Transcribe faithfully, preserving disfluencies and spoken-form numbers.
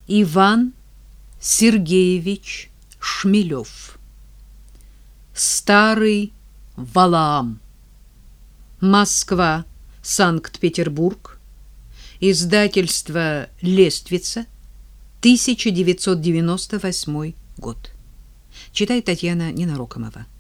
Иван Сергеевич Шмелев. Старый Валаам. Москва, Санкт-Петербург. Издательство Лествица. тысяча девятьсот девяносто восьмой год. Читает Татьяна Ненарокомова.